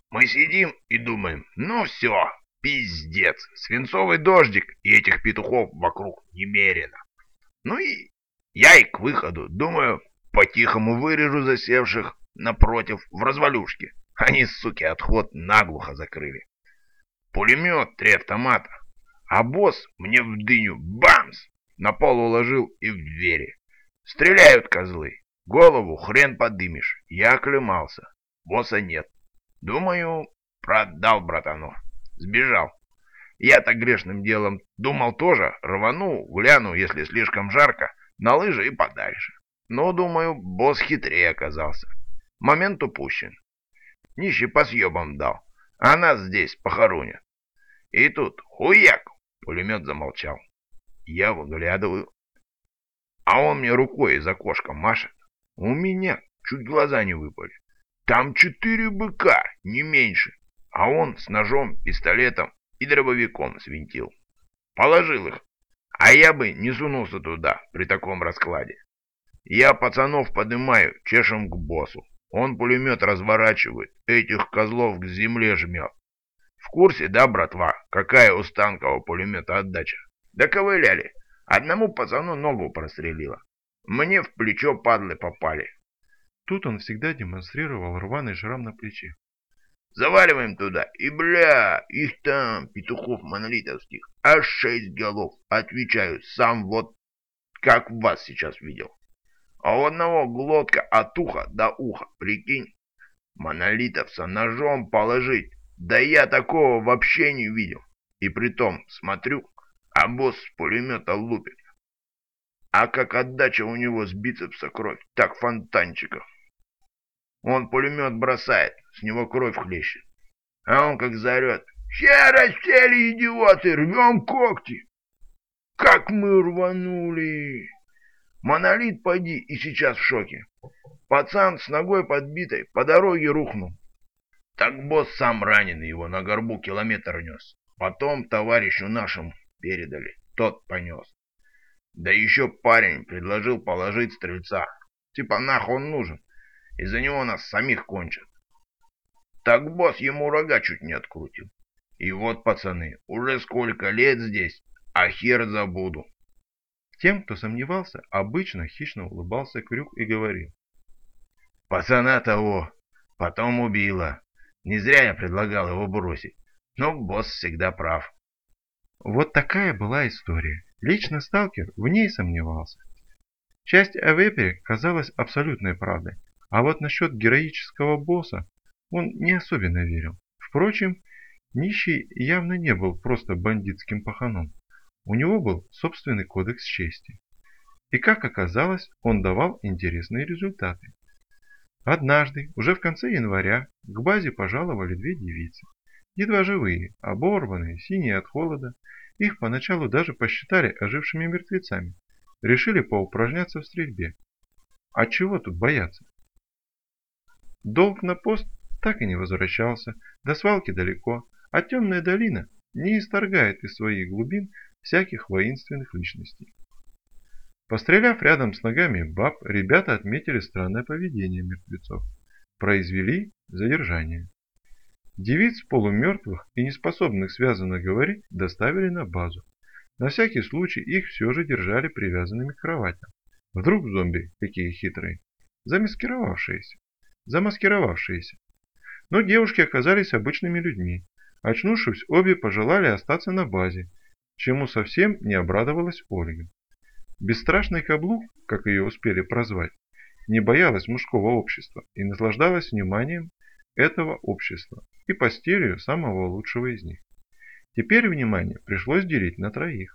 Мы сидим и думаем, ну все, пиздец, свинцовый дождик и этих петухов вокруг немерено. Ну и я и к выходу, думаю, по-тихому вырежу засевших напротив в развалюшке. Они, суки, отход наглухо закрыли. Пулемет, 3 автомата. А босс мне в дыню бамс! На пол уложил и в двери. Стреляют козлы. Голову хрен подымешь. Я оклемался. Босса нет. Думаю, продал братану. Сбежал. Я-то грешным делом думал тоже, рвану, гляну, если слишком жарко, на лыжи и подальше. Но, думаю, босс хитрее оказался. Момент упущен. Нищий по съебам дал, а нас здесь похоронят. И тут хуяк! Пулемет замолчал. Я выглядываю, а он мне рукой из окошка машет. У меня чуть глаза не выпали. Там 4 быка, не меньше. А он с ножом, пистолетом и дробовиком свинтил. Положил их. А я бы не сунулся туда при таком раскладе. Я пацанов поднимаю, чешем к боссу. Он пулемет разворачивает, этих козлов к земле жмет. В курсе, да, братва, какая у станкового пулемета отдача? Доковыляли. Одному пацану ногу прострелило. Мне в плечо падлы попали. Тут он всегда демонстрировал рваный шрам на плече. Заваливаем туда, и бля, их там, петухов монолитовских, аж 6 голов. Отвечаю, сам вот как вас сейчас видел. А у одного глотка от уха до уха, прикинь. Монолитовца ножом положить, да я такого вообще не видел. И притом, смотрю, а босс с пулемета лупит. А как отдача у него с бицепса кровь, так фонтанчиков. Он пулемет бросает, с него кровь хлещет. А он как заорет: «Все рассели, идиоты, рвем когти!» Как мы рванули! Монолит поди и сейчас в шоке. Пацан с ногой подбитой по дороге рухнул. Так босс сам раненый его на горбу километр нес. Потом товарищу нашему передали, тот понес. Да еще парень предложил положить стрельца. Типа нахуй он нужен, из-за него нас самих кончат. Так босс ему рога чуть не открутил. И вот, пацаны, уже сколько лет здесь, а хер забуду. Тем, кто сомневался, обычно хищно улыбался Крюк и говорил: Пацана того потом убило. Не зря я предлагал его бросить. Но босс всегда прав. Вот такая была история. Лично сталкер в ней сомневался. Часть о Вепере казалась абсолютной правдой, а вот насчет героического босса он не особенно верил. Впрочем, нищий явно не был просто бандитским паханом. У него был собственный кодекс чести. И как оказалось, он давал интересные результаты. Однажды, уже в конце января, к базе пожаловали 2 девицы. Едва живые, оборванные, синие от холода. Их поначалу даже посчитали ожившими мертвецами. Решили поупражняться в стрельбе. А чего тут бояться? Долг на пост так и не возвращался, до свалки далеко, а темная долина не исторгает из своих глубин всяких воинственных личностей. Постреляв рядом с ногами баб, ребята отметили странное поведение мертвецов. Произвели задержание. Девиц полумертвых и неспособных связанно говорить доставили на базу. На всякий случай их все же держали привязанными к кроватям. Вдруг зомби, какие хитрые, замаскировавшиеся. Но девушки оказались обычными людьми. Очнувшись, обе пожелали остаться на базе, чему совсем не обрадовалась Ольга. Бесстрашный каблук, как ее успели прозвать, не боялась мужского общества и наслаждалась вниманием этого общества и постелью самого лучшего из них. Теперь внимание пришлось делить на 3.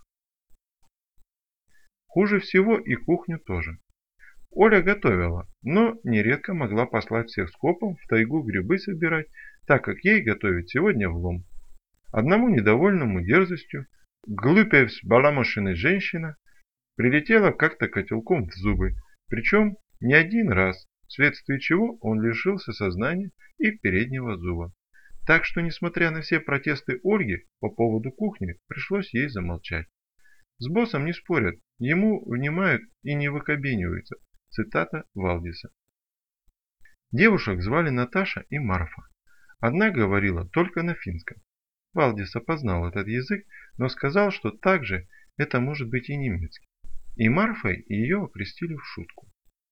Хуже всего и кухню тоже. Оля готовила, но нередко могла послать всех скопом в тайгу грибы собирать, так как ей готовить сегодня влом. Одному недовольному дерзостью, глупая взбаламошенная женщина прилетела как-то котелком в зубы, причем не один раз, вследствие чего он лишился сознания и переднего зуба. Так что, несмотря на все протесты Ольги по поводу кухни, пришлось ей замолчать. С боссом не спорят, ему внимают и не выкобениваются. Цитата Валдиса. Девушек звали Наташа и Марфа. Одна говорила только на финском. Валдис опознал этот язык, но сказал, что также это может быть и немецкий. И Марфой ее окрестили в шутку.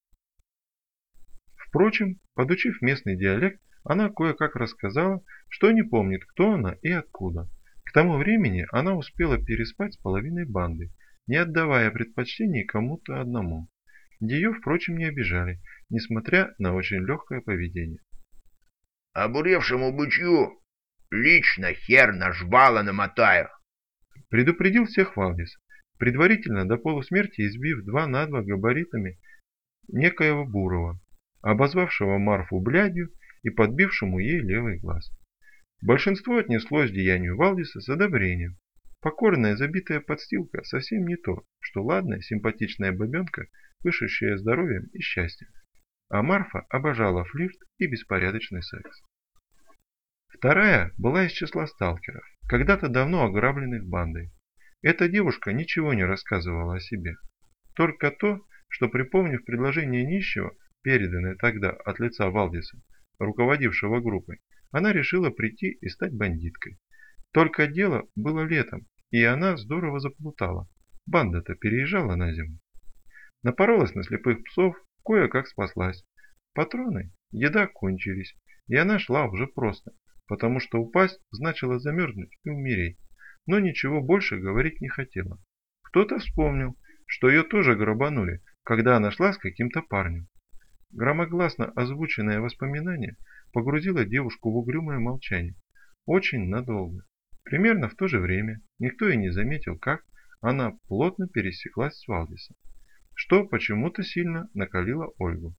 Впрочем, подучив местный диалект, она кое-как рассказала, что не помнит, кто она и откуда. К тому времени она успела переспать с половиной банды, не отдавая предпочтений кому-то одному. Ее, впрочем, не обижали, несмотря на очень легкое поведение. Обуревшему бычью лично хер на жвала намотаю. Предупредил всех Валдис, предварительно до полусмерти избив 2 на 2 габаритами некоего Бурова, обозвавшего Марфу блядью и подбившему ей левый глаз. Большинство отнеслось к деянию Валдиса с одобрением. Покорная забитая подстилка совсем не то, что ладная симпатичная бабенка, пышущая здоровьем и счастьем. А Марфа обожала флирт и беспорядочный секс. Вторая была из числа сталкеров, когда-то давно ограбленных бандой. Эта девушка ничего не рассказывала о себе. Только то, что, припомнив предложение нищего, переданное тогда от лица Валдиса, руководившего группой, она решила прийти и стать бандиткой. Только дело было летом, и она здорово заплутала. Банда-то переезжала на зиму. Напоролась на слепых псов, кое-как спаслась. Патроны, еда кончились, и она шла уже просто, потому что упасть значило замерзнуть и умереть. Но ничего больше говорить не хотела. Кто-то вспомнил, что ее тоже грабанули, когда она шла с каким-то парнем. Громогласно озвученное воспоминание погрузило девушку в угрюмое молчание. Очень надолго. Примерно в то же время никто и не заметил, как она плотно пересеклась с Валдисом, что почему-то сильно накалило Ольгу.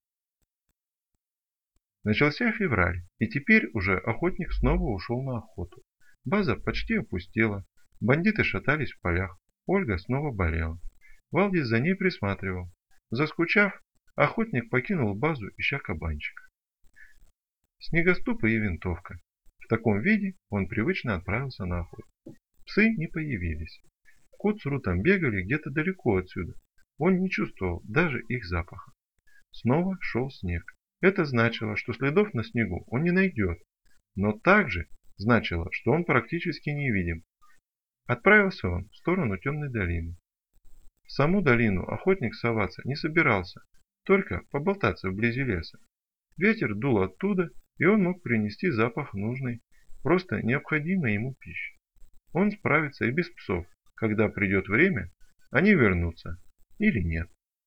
Начался февраль, и теперь уже охотник снова ушел на охоту. База почти опустела, бандиты шатались в полях, Ольга снова болела. Валдис за ней присматривал. Заскучав, охотник покинул базу, ища кабанчика. Снегоступы и винтовка. В таком виде он привычно отправился на охоту. Псы не появились. Кот с Рутом бегали где-то далеко отсюда. Он не чувствовал даже их запаха. Снова шел снег. Это значило, что следов на снегу он не найдет, но также значило, что он практически невидим. Отправился он в сторону темной долины. В саму долину охотник соваться не собирался, только поболтаться вблизи леса. Ветер дул оттуда, и он мог принести запах нужной, просто необходимой ему пищи. Он справится и без псов, когда придет время, они вернутся или нет.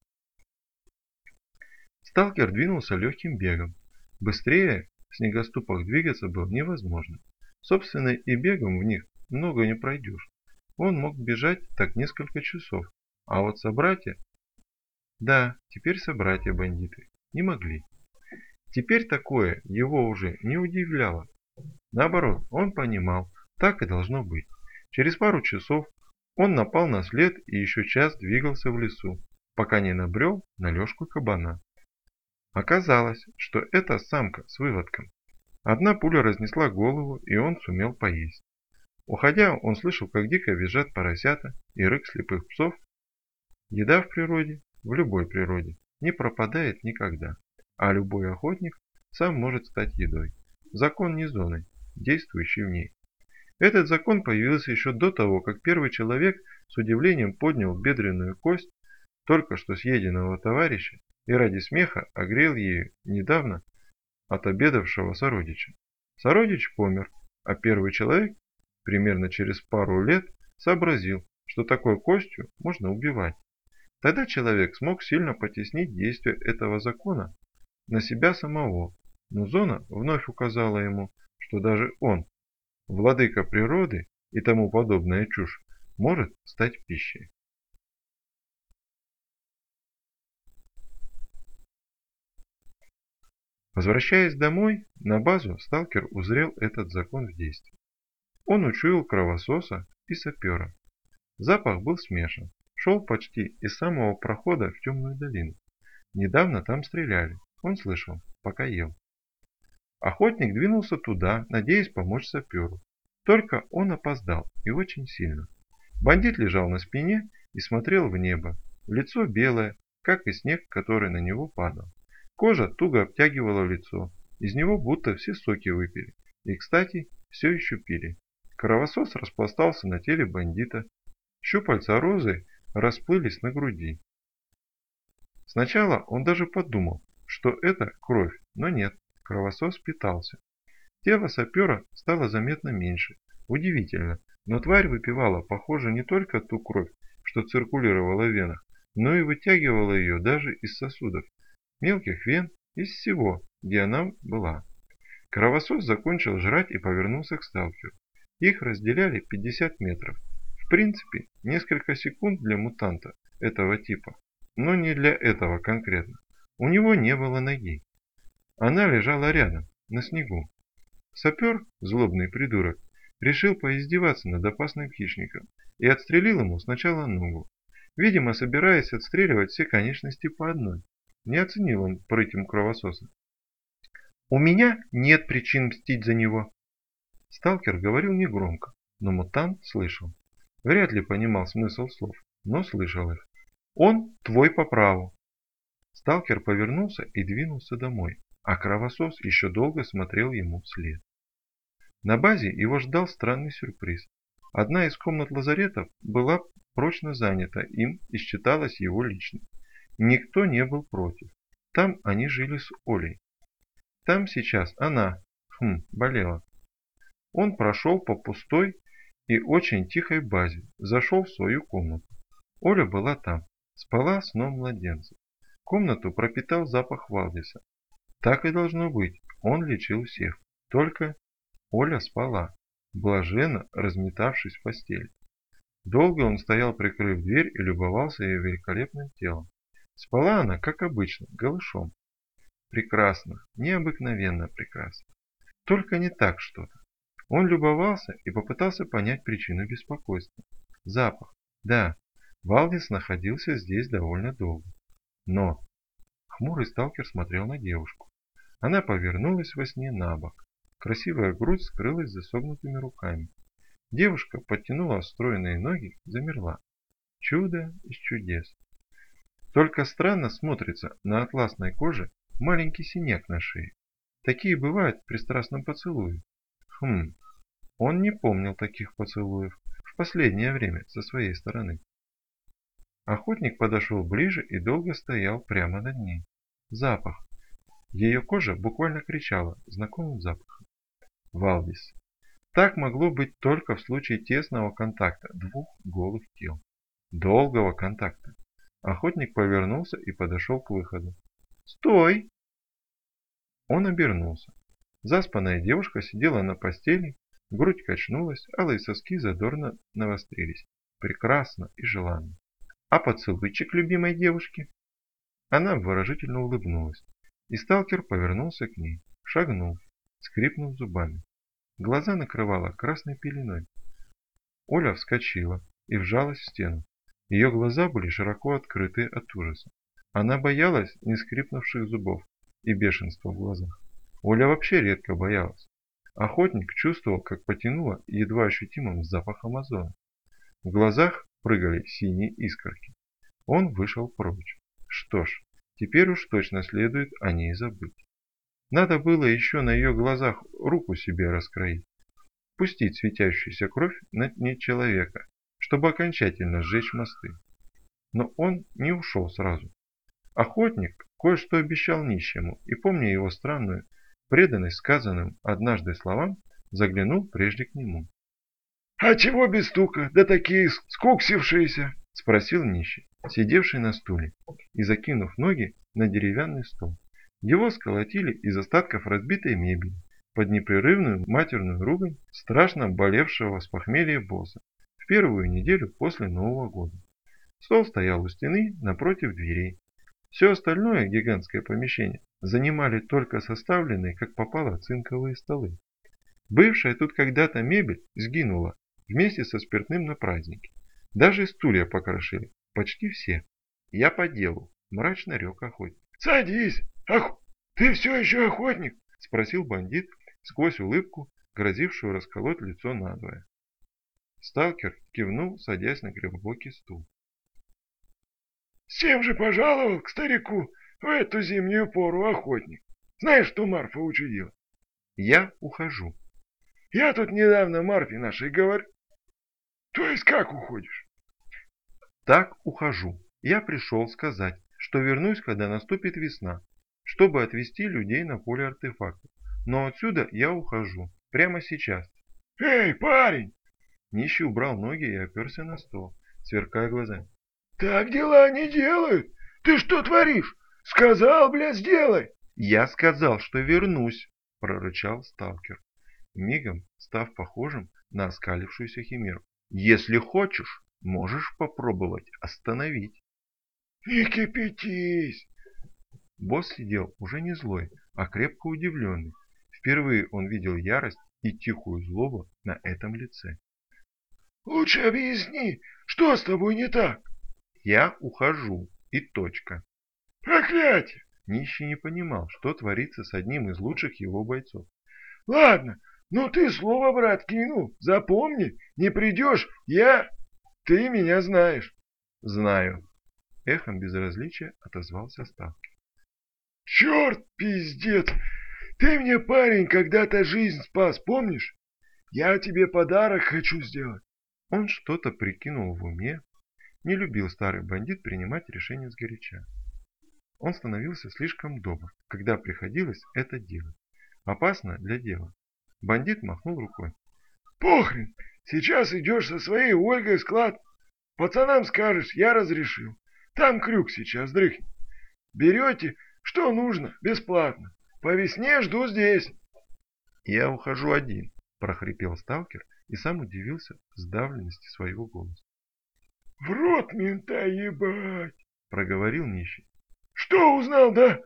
Сталкер двинулся легким бегом. Быстрее в снегоступах двигаться было невозможно. Собственно, и бегом в них много не пройдешь. Он мог бежать так несколько часов, а вот собратья... Да, теперь собратья-бандиты не могли. Теперь такое его уже не удивляло. Наоборот, он понимал, так и должно быть. Через пару часов он напал на след и еще час двигался в лесу, пока не набрел на лёжку кабана. Оказалось, что это самка с выводком. Одна пуля разнесла голову, и он сумел поесть. Уходя, он слышал, как дико визжат поросята и рык слепых псов. Еда в природе, в любой природе, не пропадает никогда, а любой охотник сам может стать едой. Закон не зоны, действующий в ней. Этот закон появился еще до того, как первый человек с удивлением поднял бедренную кость только что съеденного товарища и ради смеха огрел ею недавно отобедавшего сородича. Сородич помер, а первый человек примерно через пару лет сообразил, что такой костью можно убивать. Тогда человек смог сильно потеснить действие этого закона на себя самого, но зона вновь указала ему, что даже он, владыка природы и тому подобная чушь, может стать пищей. Возвращаясь домой, на базу сталкер узрел этот закон в действии. Он учуял кровососа и сапера. Запах был смешан, шел почти из самого прохода в темную долину. Недавно там стреляли, он слышал, пока ел. Охотник двинулся туда, надеясь помочь саперу. Только он опоздал, и очень сильно. Бандит лежал на спине и смотрел в небо. Лицо белое, как и снег, который на него падал. Кожа туго обтягивала лицо, из него будто все соки выпили. И, кстати, все еще пили. Кровосос распластался на теле бандита. Щупальца розы расплылись на груди. Сначала он даже подумал, что это кровь, но нет, кровосос питался. Тело сапера стало заметно меньше. Удивительно, но тварь выпивала, похоже, не только ту кровь, что циркулировала в венах, но и вытягивала ее даже из сосудов, мелких вен, из всего, где она была. Кровосос закончил жрать и повернулся к сталкеру. Их разделяли 50 метров. В принципе, несколько секунд для мутанта этого типа, но не для этого конкретно. У него не было ноги. Она лежала рядом, на снегу. Сапер, злобный придурок, решил поиздеваться над опасным хищником и отстрелил ему сначала ногу. Видимо, собираясь отстреливать все конечности по одной. Не оценил он прыть кровососа. «У меня нет причин мстить за него». Сталкер говорил негромко, но мутант слышал. Вряд ли понимал смысл слов, но слышал их. «Он твой по праву». Сталкер повернулся и двинулся домой, а кровосос еще долго смотрел ему вслед. На базе его ждал странный сюрприз. Одна из комнат лазарета была прочно занята им и считалась его личной. Никто не был против. Там они жили с Олей. Там сейчас она, болела. Он прошел по пустой и очень тихой базе, зашел в свою комнату. Оля была там, спала сном младенца. Комнату пропитал запах Валдиса. Так и должно быть, он лечил всех. Только Оля спала, блаженно разметавшись в постели. Долго он стоял, прикрыв дверь, и любовался ее великолепным телом. Спала она, как обычно, голышом. Прекрасно, необыкновенно прекрасно. Только не так что-то. Он любовался и попытался понять причину беспокойства. Запах. Да, Валдис находился здесь довольно долго. Но хмурый сталкер смотрел на девушку. Она повернулась во сне на бок. Красивая грудь скрылась за согнутыми руками. Девушка подтянула стройные ноги, замерла. Чудо из чудес. Только странно смотрится на атласной коже маленький синяк на шее. Такие бывают при страстном поцелуе. Он не помнил таких поцелуев в последнее время со своей стороны. Охотник подошел ближе и долго стоял прямо над ней. Запах. Ее кожа буквально кричала знакомым запахом. Валдис. Так могло быть только в случае тесного контакта двух голых тел. Долгого контакта. Охотник повернулся и подошел к выходу. «Стой!» Он обернулся. Заспанная девушка сидела на постели, грудь качнулась, алые соски задорно навострились. Прекрасно и желанно. «А поцелуйчик любимой девушки?» Она обворожительно улыбнулась, и сталкер повернулся к ней, шагнул, скрипнув зубами. Глаза накрывала красной пеленой. Оля вскочила и вжалась в стену. Ее глаза были широко открыты от ужаса. Она боялась не скрипнувших зубов и бешенства в глазах. Оля вообще редко боялась. Охотник чувствовал, как потянуло едва ощутимым запахом озона. В глазах прыгали синие искорки. Он вышел прочь. Что ж, теперь уж точно следует о ней забыть. Надо было еще на ее глазах руку себе раскроить. Пустить светящуюся кровь на дне человека, чтобы окончательно сжечь мосты. Но он не ушел сразу. Охотник кое-что обещал нищему, и, помня его странную преданность сказанным однажды словам, заглянул прежде к нему. «А чего без стука, да такие скуксившиеся?» — спросил нищий, сидевший на стуле и закинув ноги на деревянный стол. Его сколотили из остатков разбитой мебели под непрерывную матерную ругань страшно болевшего с похмелья босса в первую неделю после Нового года. Стол стоял у стены напротив дверей. Все остальное гигантское помещение занимали только составленные, как попало, цинковые столы. Бывшая тут когда-то мебель сгинула вместе со спиртным на празднике. Даже стулья покрошили, почти все. Я по делу, мрачно рёк охотник. «Садись! Ты все еще охотник?» — спросил бандит сквозь улыбку, грозившую расколоть лицо надвое. Сталкер кивнул, садясь на глубокий стул. «С чем же пожаловал к старику в эту зимнюю пору, охотник? Знаешь, что Марфа учудила?» «Я ухожу», Я тут недавно Марфе нашей говорю. То есть как уходишь? Так ухожу. Я пришел сказать, что вернусь, когда наступит весна, чтобы отвезти людей на поле артефактов. Но отсюда я ухожу. Прямо сейчас. Эй, парень! Нищий убрал ноги и оперся на стол, сверкая глазами. Так дела не делают. Ты что творишь? Сказал, блядь, сделай. Я сказал, что вернусь, прорычал сталкер, мигом став похожим на оскалившуюся химеру. Если хочешь, можешь попробовать остановить. Не кипятись. Босс сидел уже не злой, а крепко удивленный. Впервые он видел ярость и тихую злобу на этом лице. Лучше объясни, что с тобой не так? Я ухожу, и точка. Проклятие! Нищий не понимал, что творится с одним из лучших его бойцов. Ладно, ну ты слово, брат, кинул. Запомни, не придешь, ты меня знаешь. Знаю. Эхом безразличия отозвался сталкер. Черт, пиздец! Ты мне, парень, когда-то жизнь спас, помнишь? Я тебе подарок хочу сделать. Он что-то прикинул в уме. Не любил старый бандит принимать решения сгоряча. Он становился слишком добр, когда приходилось это делать. Опасно для дела. Бандит махнул рукой. Похрен, сейчас идешь со своей Ольгой в склад. Пацанам скажешь, я разрешил. Там крюк сейчас дрыхнет. Берете, что нужно, бесплатно. По весне жду здесь. Я ухожу один, прохрипел сталкер и сам удивился сдавленности своего голоса. В рот мента ебать, проговорил нищий. Что узнал, да?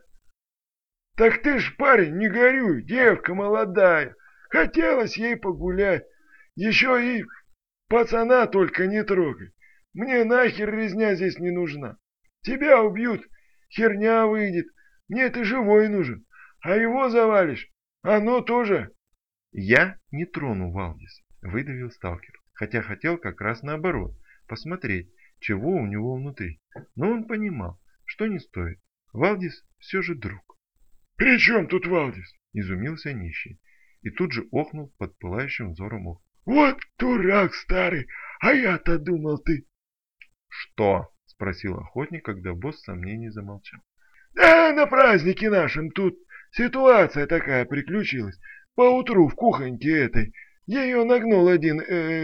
Так ты ж, парень, не горюй, девка молодая. Хотелось ей погулять. Еще и пацана только не трогай. Мне нахер резня здесь не нужна. Тебя убьют, херня выйдет. Мне ты живой нужен. А его завалишь, оно тоже. Я не трону Валдиса, выдавил сталкер. Хотя хотел как раз наоборот, посмотреть, чего у него внутри. Но он понимал, что не стоит. Валдис все же друг. «При чем тут Валдис?» – изумился нищий. И тут же охнул под пылающим взором ох. «Вот дурак старый, а я-то думал ты...» «Что?» – спросил охотник, когда босс сомнений замолчал. «Да на празднике нашем тут ситуация такая приключилась. Поутру в кухоньке этой ее нагнул один...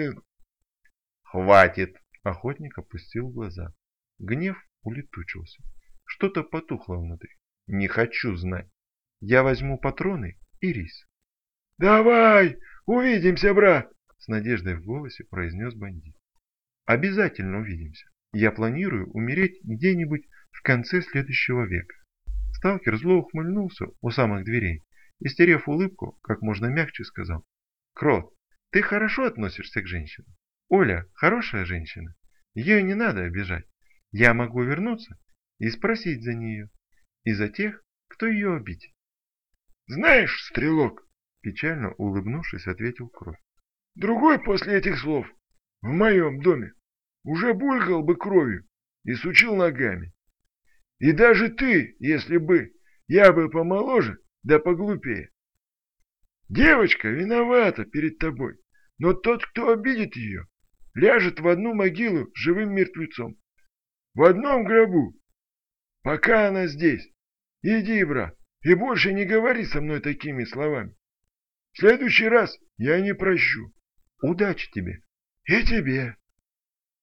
«Хватит!» – охотник опустил глаза. Гнев улетучился. Что-то потухло внутри. «Не хочу знать. Я возьму патроны и рис». «Давай, увидимся, брат!» — с надеждой в голосе произнес бандит. «Обязательно увидимся. Я планирую умереть где-нибудь в конце следующего века». Сталкер зло ухмыльнулся у самых дверей и, стерев улыбку, как можно мягче сказал. «Крот, ты хорошо относишься к женщинам. Оля хорошая женщина. Ее не надо обижать. Я могу вернуться и спросить за нее. И за тех, кто ее обидел». «Знаешь, стрелок», — печально улыбнувшись, ответил Крот. «Другой после этих слов в моем доме уже булькал бы кровью и сучил ногами. И даже ты, если бы, я бы помоложе, да поглупее. Девочка виновата перед тобой, но тот, кто обидит ее, ляжет в одну могилу с живым мертвецом. В одном гробу. Пока она здесь. Иди, брат, и больше не говори со мной такими словами. В следующий раз я не прощу. Удачи тебе. И тебе.